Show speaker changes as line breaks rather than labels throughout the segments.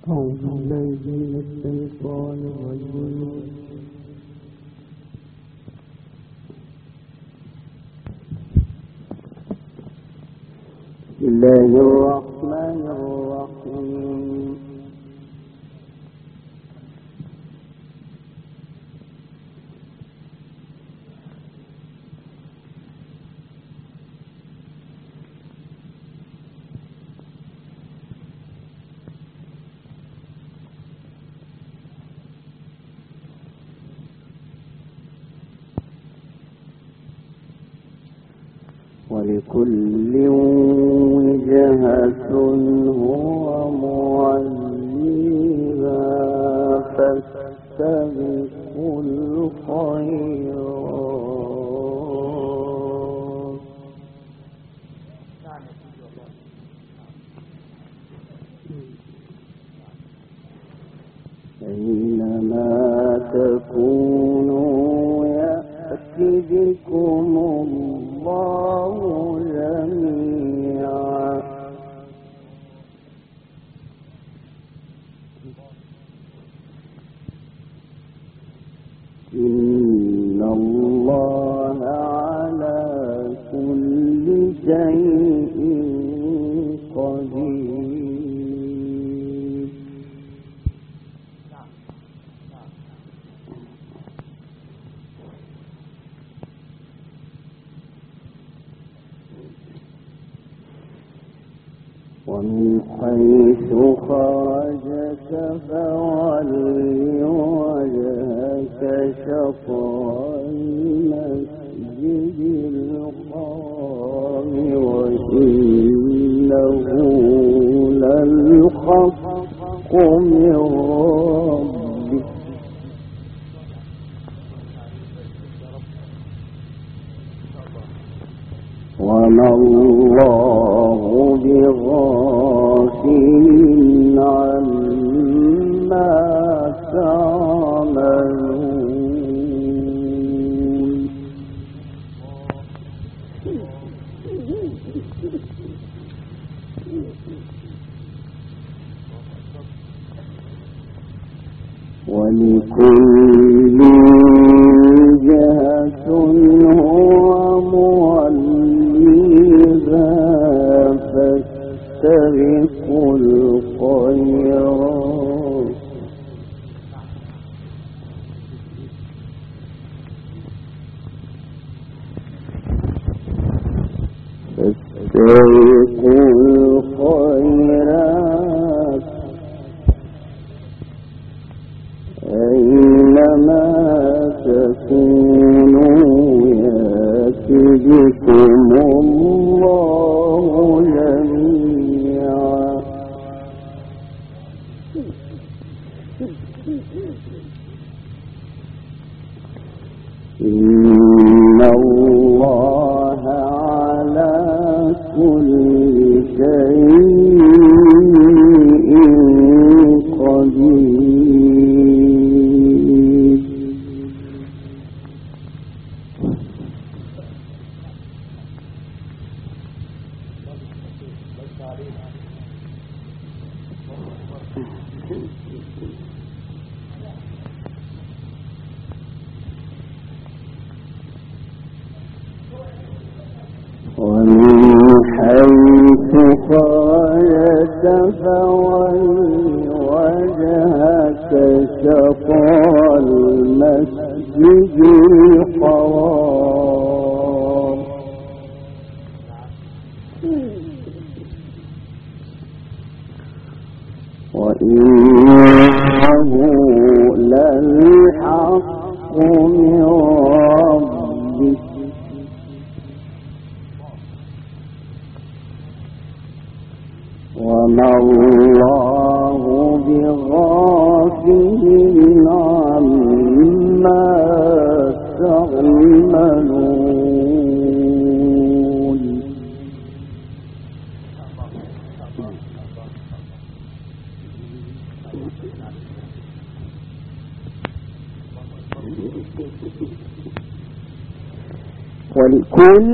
أعوذ بالله من الشيطان الرجيم. بسم الله الرحمن الرحيم. ولكل وجهة هو موليها فاستبقوا الخيرات أينما تكونوا يأتي بكم الله جميعا إن الله على كل شيء قدير. ومن حيث خرجت فول وجهك شطر المسجد الحرام وإنه للحق من ربك وما الله بغافل عما تعملون. ولكل وجهة هو موليها فاستبقوا الخيرات أينما تكونوا يأتي بكم الله جميعا إن الله على كل شيء قدير. ومن حيث خرجت فول وجهك شطر المسجد الحرام وإنه للحق من ربك وما الله بغافل عما تعملون. ولكل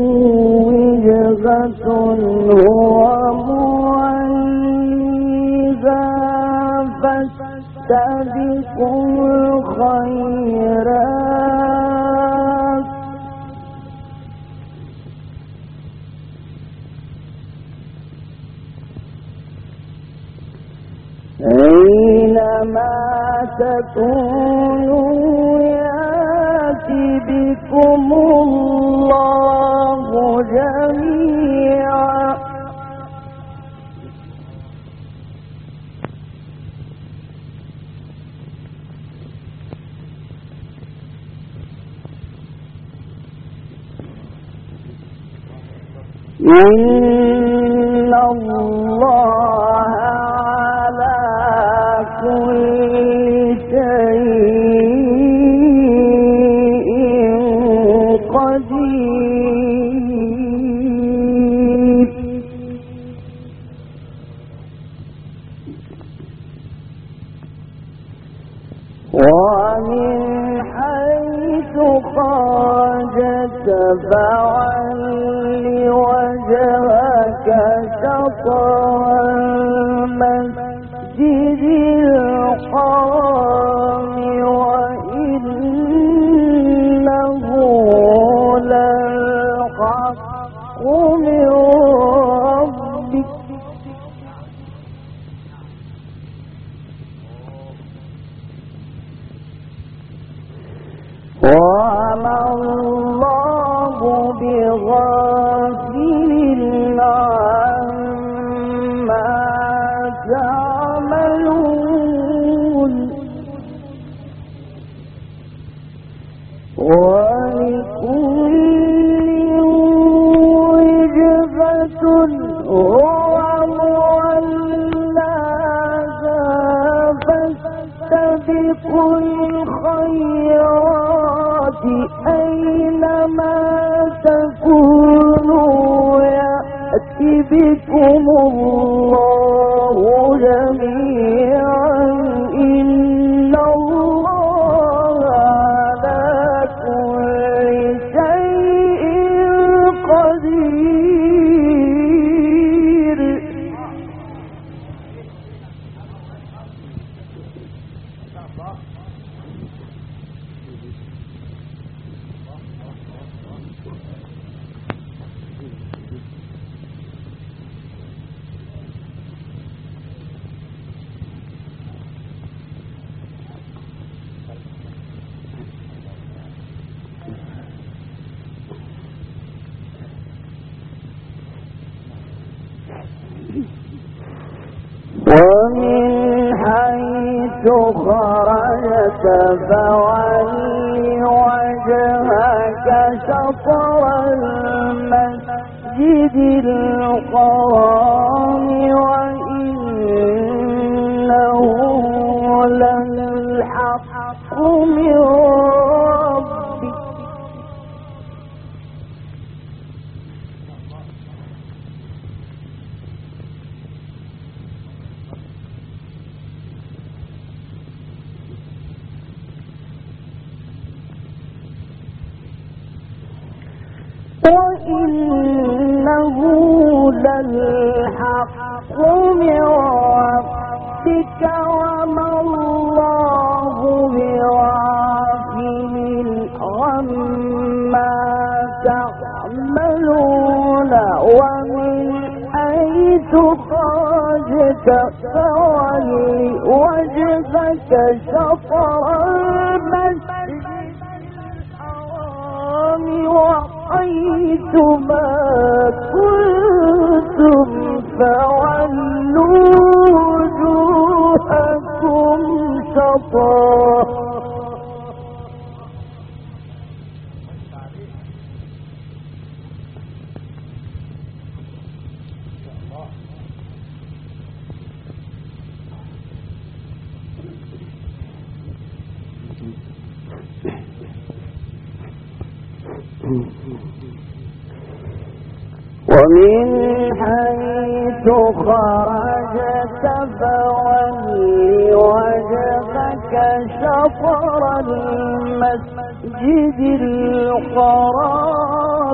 وجهة هو موليها فاستبقوا الخيرات أينما تكونوا يأتي بكم الله جميعا إن الله على كل شيء قدير ومن حيث خرجت فول وجهك شطر المسجد الحرام وإنه للحق من ربك وما الله بغافل عما تعملون ولكل وجهة هو مولاها فاستبقوا الخيرات أينما تكونوا يأتي بكم الله جميعا إن الله على كل شيء قدير ومن حيث خرجت فول وجهك شطر المسجد الحرام وإنه للحق من ربك وإنه للحق من ربك وما الله بغافل عما تعملون ومن حيث خرجت فول وجهك شطر المسجد الحرام وحيثما كنتم فولوا وجوهكم شطره ومن حيث خرجت فول وجهك شطر المسجد الحرام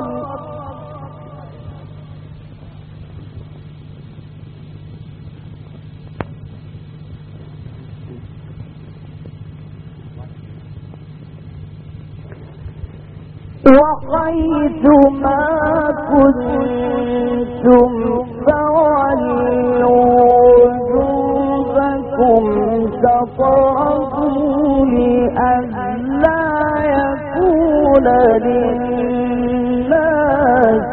وحيثما كنتم فولوا وجوهكم شطره لئلا يكون للناس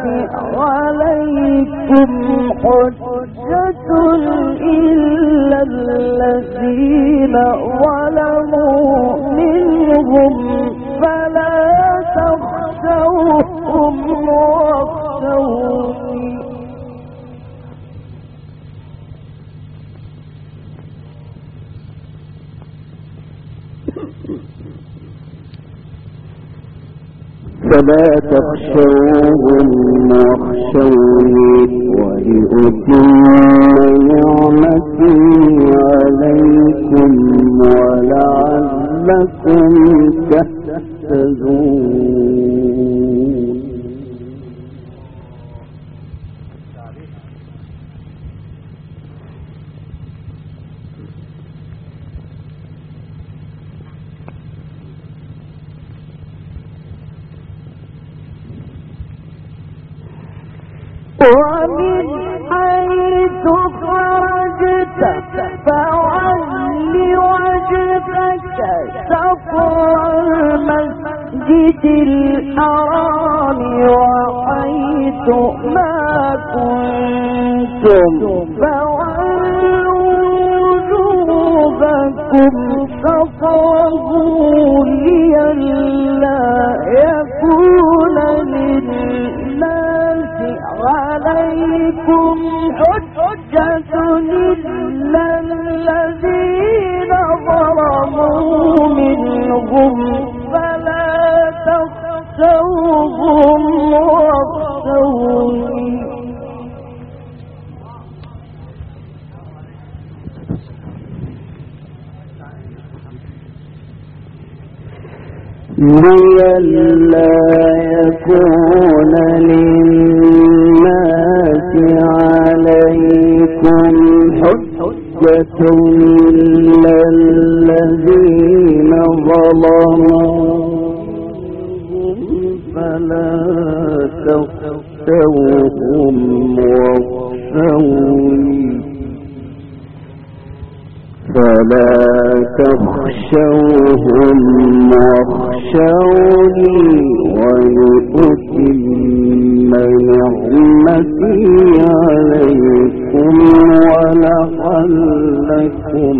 عليكم حجة إلا الذين ظلموا منهم فلا تخشوهم واخشوني
فلا تخشوهم واخشوني ولأتم نعمتي عليكم ولعلكم تهتدون.
ومن حيث خرجت فول وجهك شطر المسجد الحرام وحيث ما كنتم فولوا وجوهكم شطره لئلا يكون للناس عليكم حجة إلا الذين ظلموا منهم فلا تخشوهم واخشوني
لئلا يكون للناس عليكم حجة إلا الذين ظلموا فلا تخشوهم واخشوني ولأتم نعمتي عليكم ولعلكم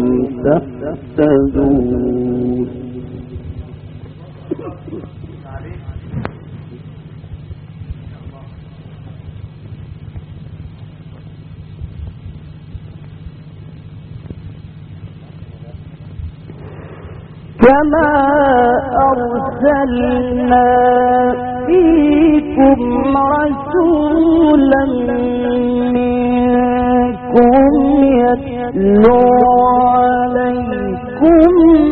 تهتدون.
كما أرسلنا فيكم رسولا منكم يتلو عليكم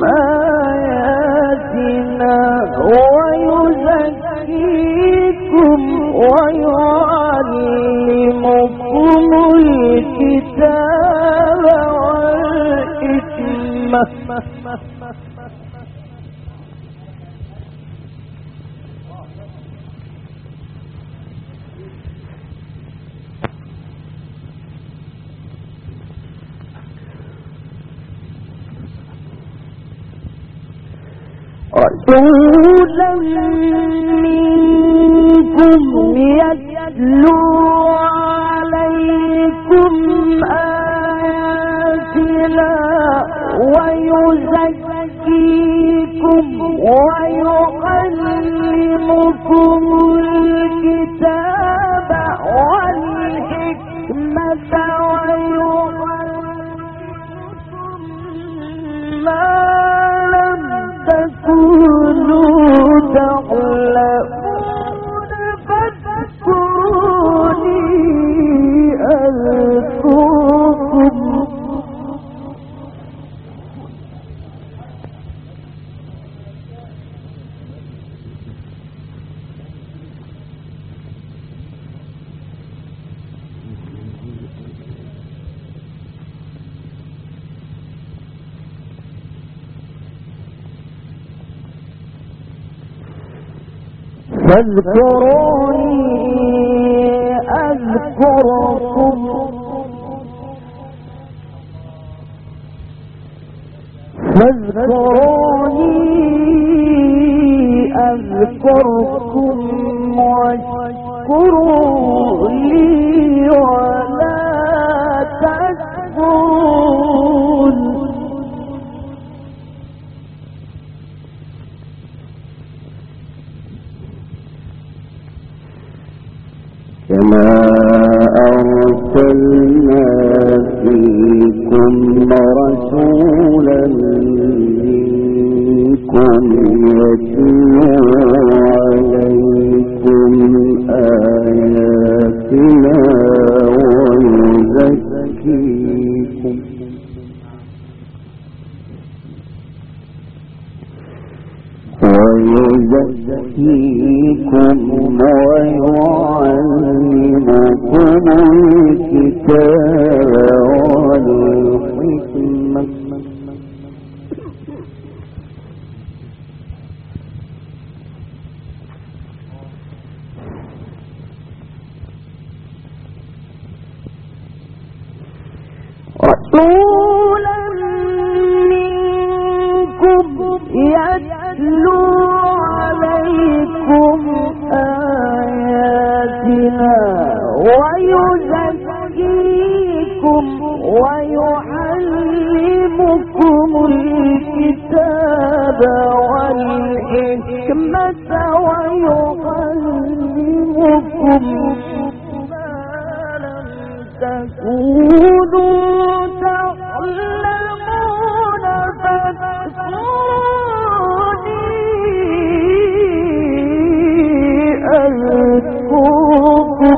آياتنا ويزكيكم ويعلمكم الكتاب والحكمة رسولا منكم يتلو عليكم آياتنا ويزكيكم ويعلمكم الكتاب والحكمة ويعلمكم ما تكونوا تعلمون فاذكروني أذكركم فاذكروني أذكركم واشكروا لي ولا تكفرون
كما أرسلنا فيكم رسولا منكم يتلو عليكم آياتنا ويزكيكم ويعلمكم الكتاب والحكمة
رسولا منكم يتلو عليكم آياتنا ويزكيكم ويعلمكم الكتاب والحكمة ويعلمكم ما لم تكونوا تعلمون فاذكروني أذكركم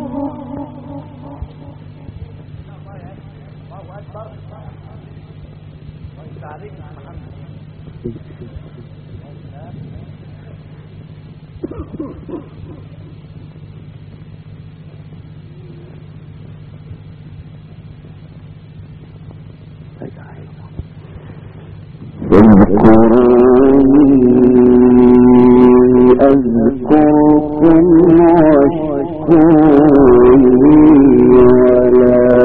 اذكروني أذكركم واشكروا لي ولا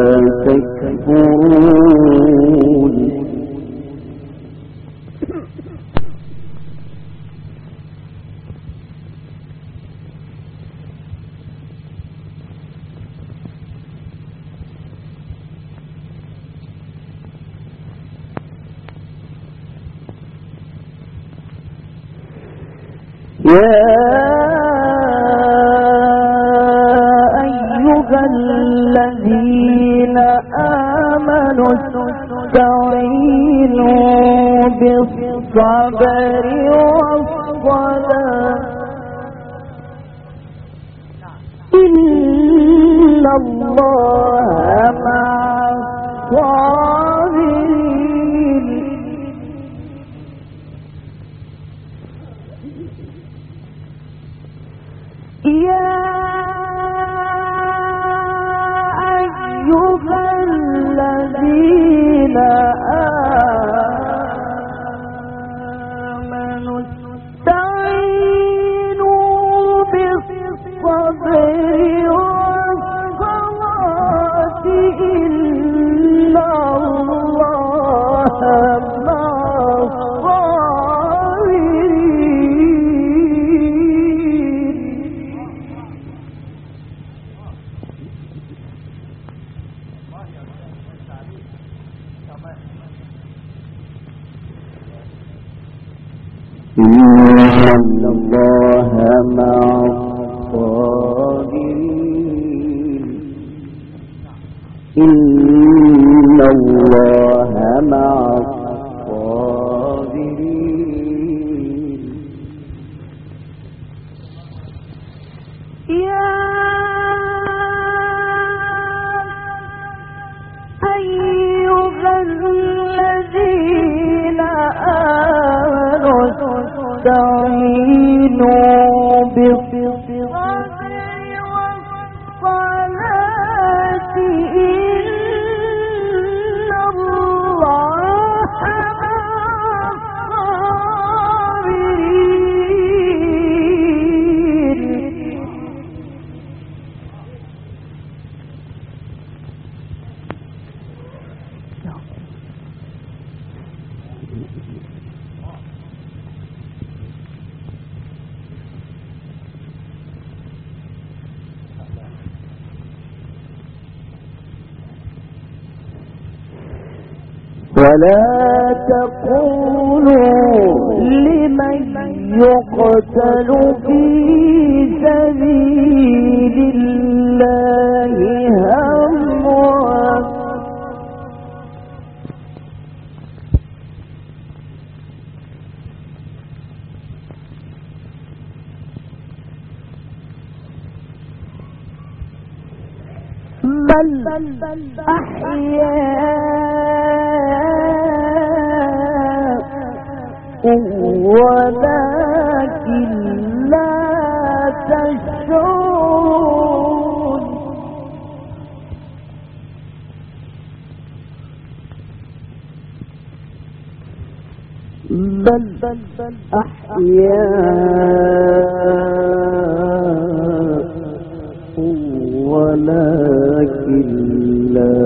تكفرون
يا أيها الذين آمنوا استعينوا بالصبر والصلاة إن الله مع الصابرين يا أيها الذين آمنوا استعينوا بالصبر والصلاة إن الله مع
إن الله مع الصابرين إن الله مع الصابرين
يا أيها الذين آمنوا استعينوا بالصبر والصلاة إن الله مع الصابرين ولا تقولوا لمن يقتل في سبيل الله أموات بل أحياء ولكن لا تشعرون بل أحياء ولكن لا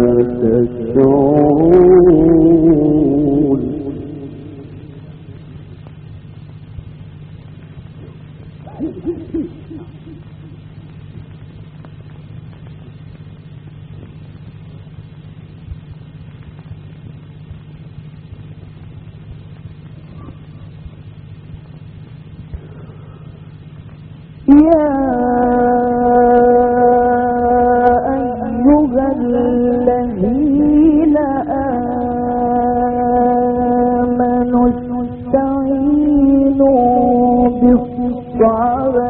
تشعرون يا أيها الذين آمنوا استعينوا بالصبر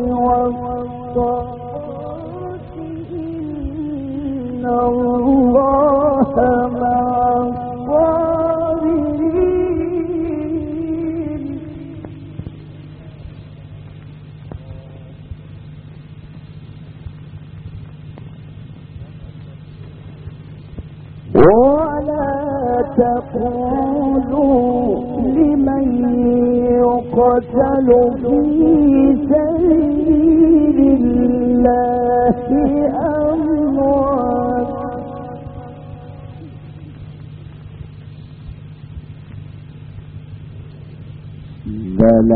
والصلاة إن الله مع الصابرين ولا تقولوا لمن يقتل في سبيل الله أموات بل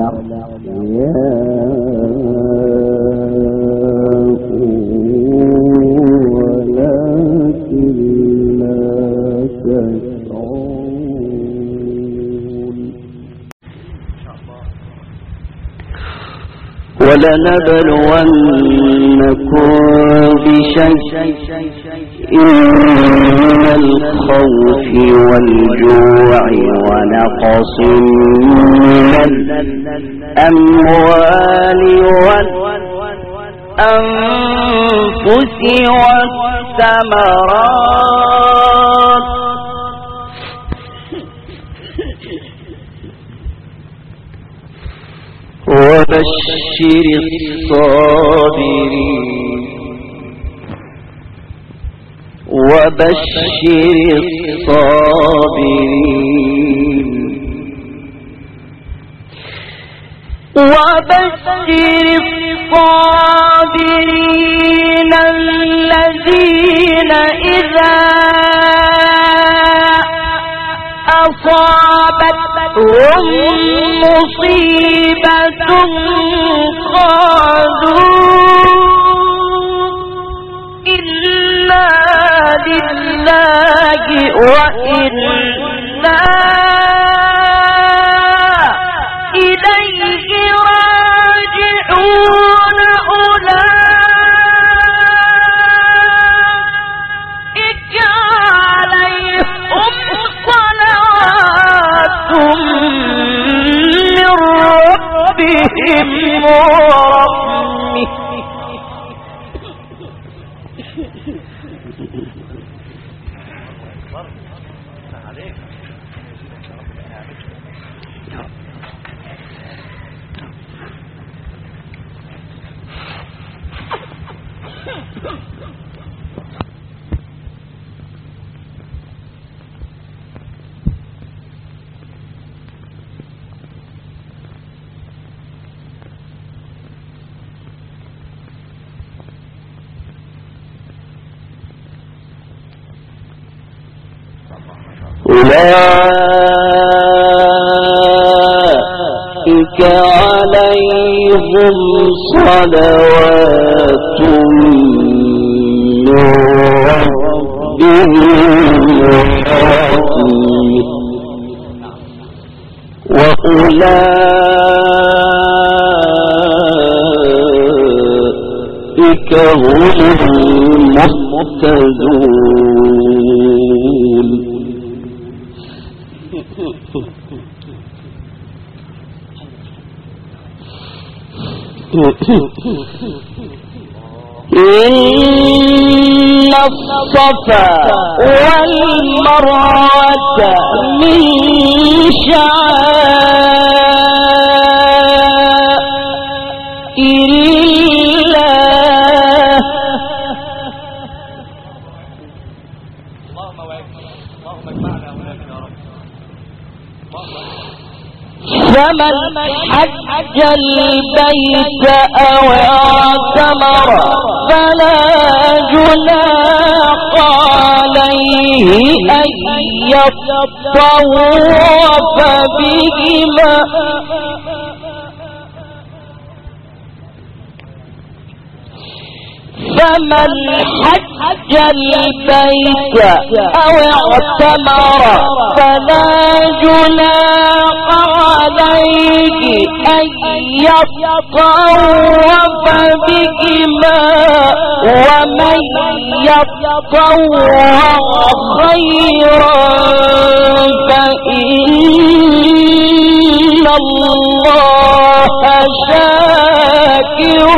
ولنبلونكم بشيء من الخوف والجوع ونقص من الأموال والأنفس والثمرات وبشر الصابرين الذين إذا أصابتهم مصيبة قالوا إنا لله وإنا إليه راجعون أولئك عليهم صلوات من ربهم ورحمة أولئك أولئك عليهم صلوات من ربهم وأولئك هم المهتدون. إن الصفا والمروة من شعائر الله فمن حج البيت أو اعتمر فلا جناح عليه أن يطوف بهما فمن حج البيت أو اعتمر فلا جناح عليه أن يطوف بهما ومن يطوع خيرا فإن الله شاكر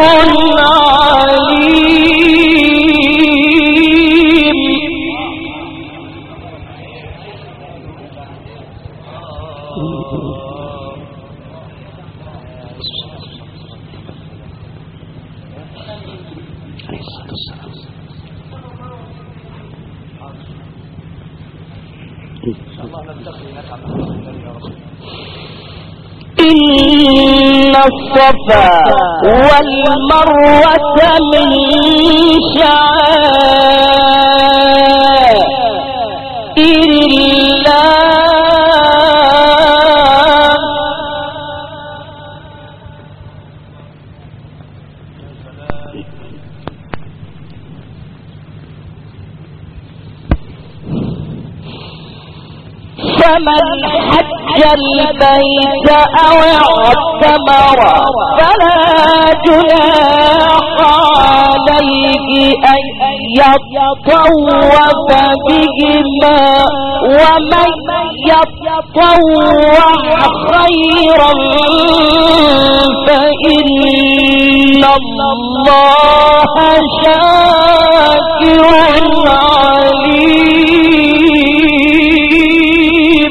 عليم. إن الصفا والمروة من شعائر الله فمن حج البيت أو اعتمر فلا جناح عليه أن يطوف بهما ومن يطوع خيرا فإن الله شاكر عليم.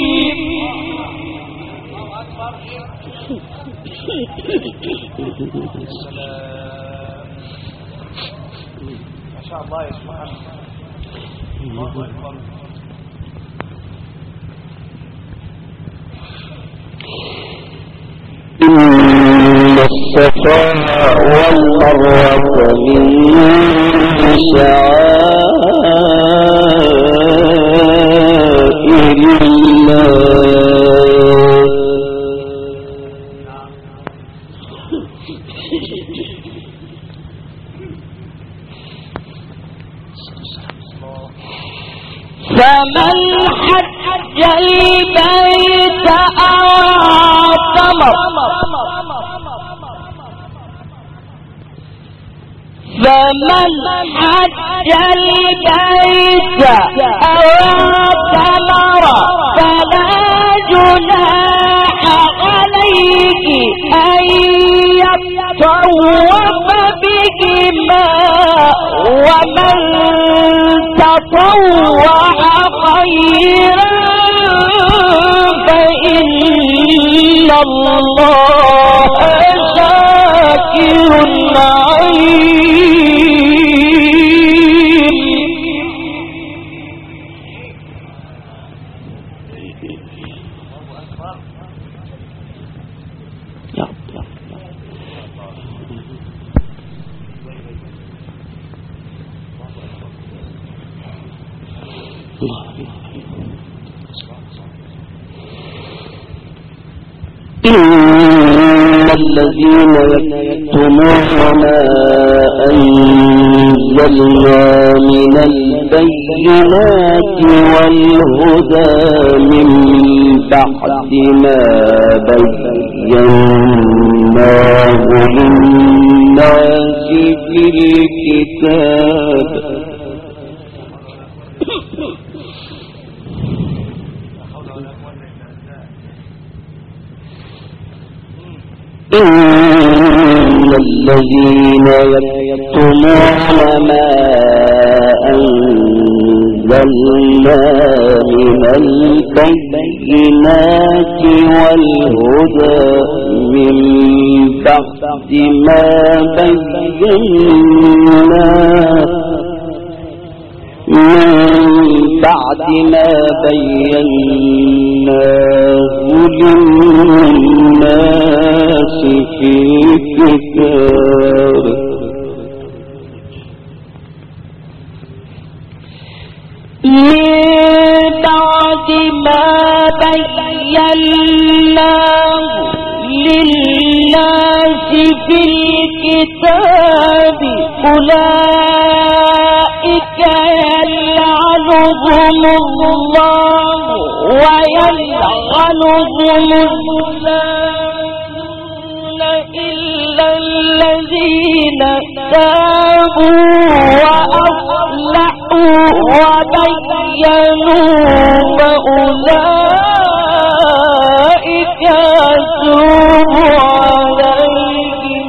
ما شاء الله يا سبحان الله.
إن الصفا والمروة من شعائر الله فمن حج البيت أو اعتمر فمن حج البيت أو اعتمر فلا جناح عليه أن يطوف بهما ومن تطوع خيرا فإن الله شاكر عليم. إن الذين يكتمون ما أنزلنا من البينات والهدى من بعد ما بيناه للناس في الكتاب إن الذين يكتمون ما أنزلنا من البينات والهدى من بعد ما بيناه للناس في الكتاب من بعد ما بيناه للناس في الكتاب أولئك يلعنهم الله ويلعنهم اللائمون إلا الذين تابوا وأصلحوا وبينوا فأولئك أتوب عليهم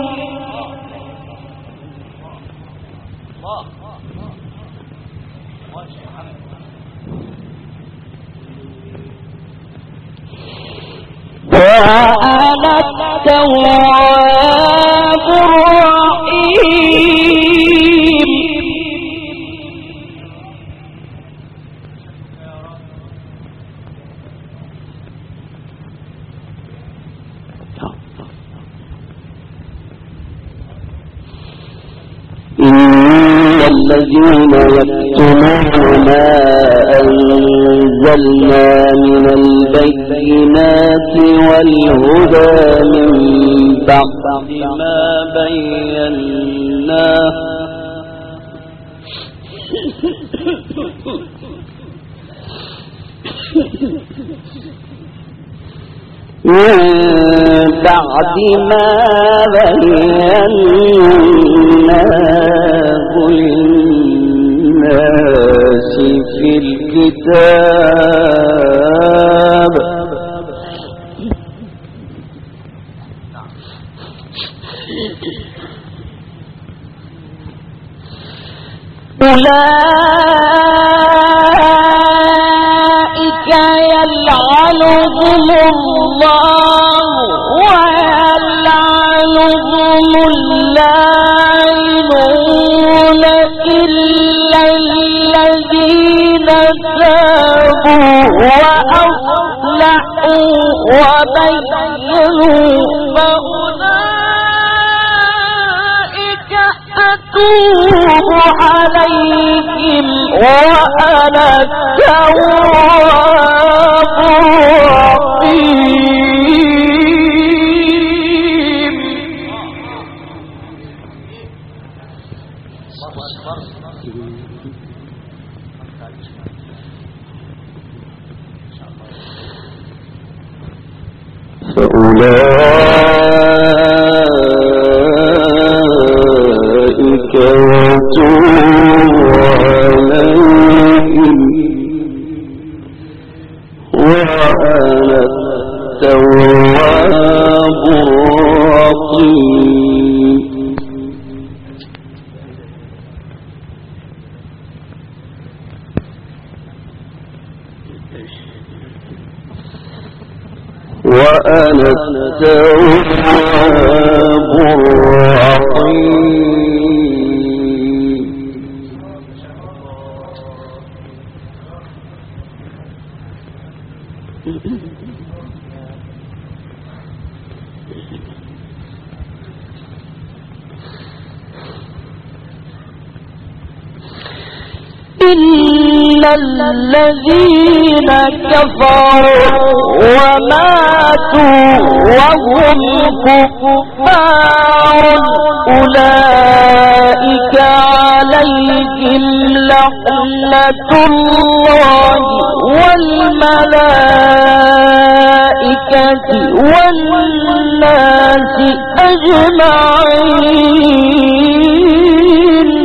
وأنا التواب الرحيم إن الذين يكتمون ما أنزلنا من البينات والهدى من بعد ما بيناه من بعد ما بيناه للناس في الكتاب أولئك يلعنهم الله ويلعنهم اللائمون إلا الذين تابوا وأصلحوا وبينوا فأولئك أتوب عليهم وأنا التواب الرحيم فأولئك يتوب عليهم وأنا التواب الرحيم وأنا التواب الرحيم إن الذين كفروا وماتوا وهم كفار أولئك عليهم لعنة الله والملائكة والناس أجمعين.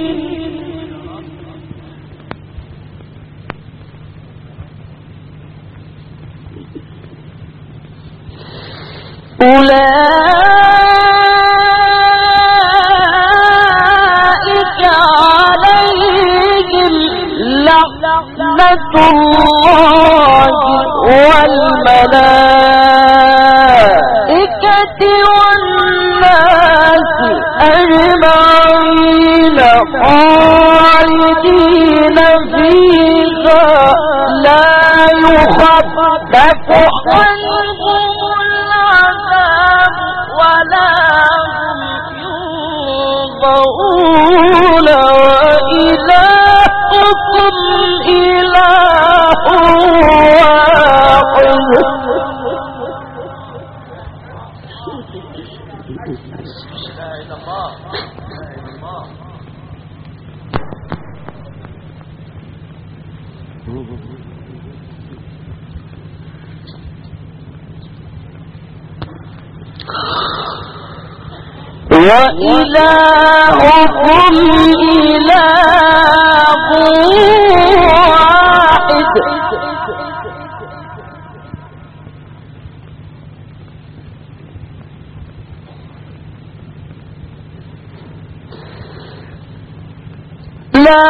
أولئك عليهم لعنة الله والملائكة والناس أجمعين خالدين فيها لا يخفف عنهم العذاب ولا هم ينظرون وإلهكم إله واحد. وإلهكم إله واحد. لا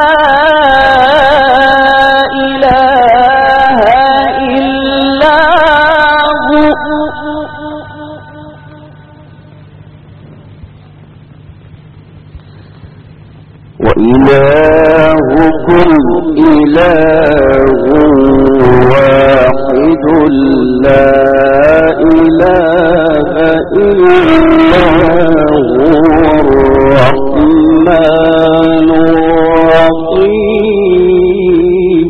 إله إلا هو. وإلهكم إله واحد لا إله إلا هو الرحمن الرحيم.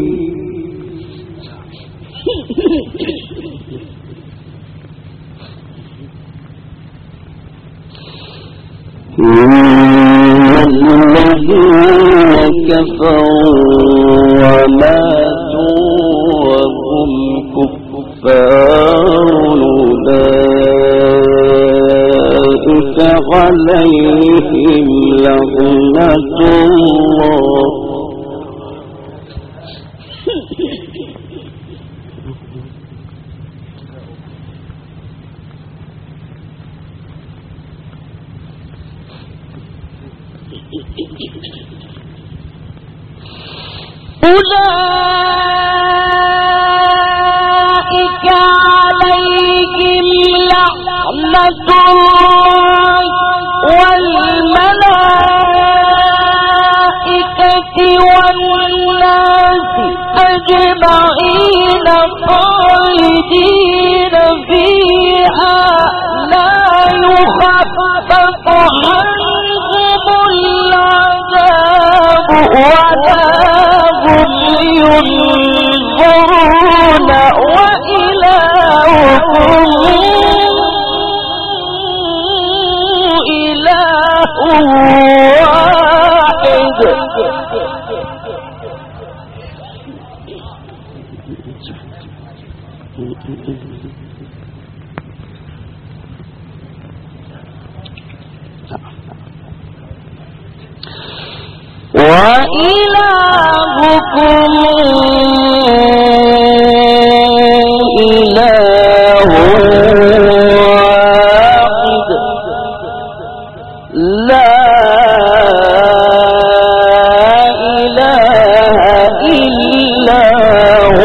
الذين كفروا وماتوا وهم كفار أولئك عليهم لعنة الله أولئك عليهم لعنة الله والملائكة والناس أجمعين خالدين فيها لا يخفف عنهم العذاب ولا هم ينظرون وإلهكم إله واحد. وإلهكم إله واحد لا إله إلا هو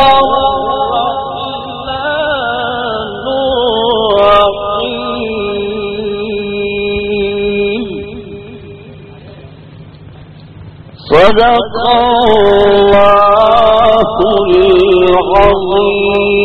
الرحمن الرحيم. صدق الله العظيم.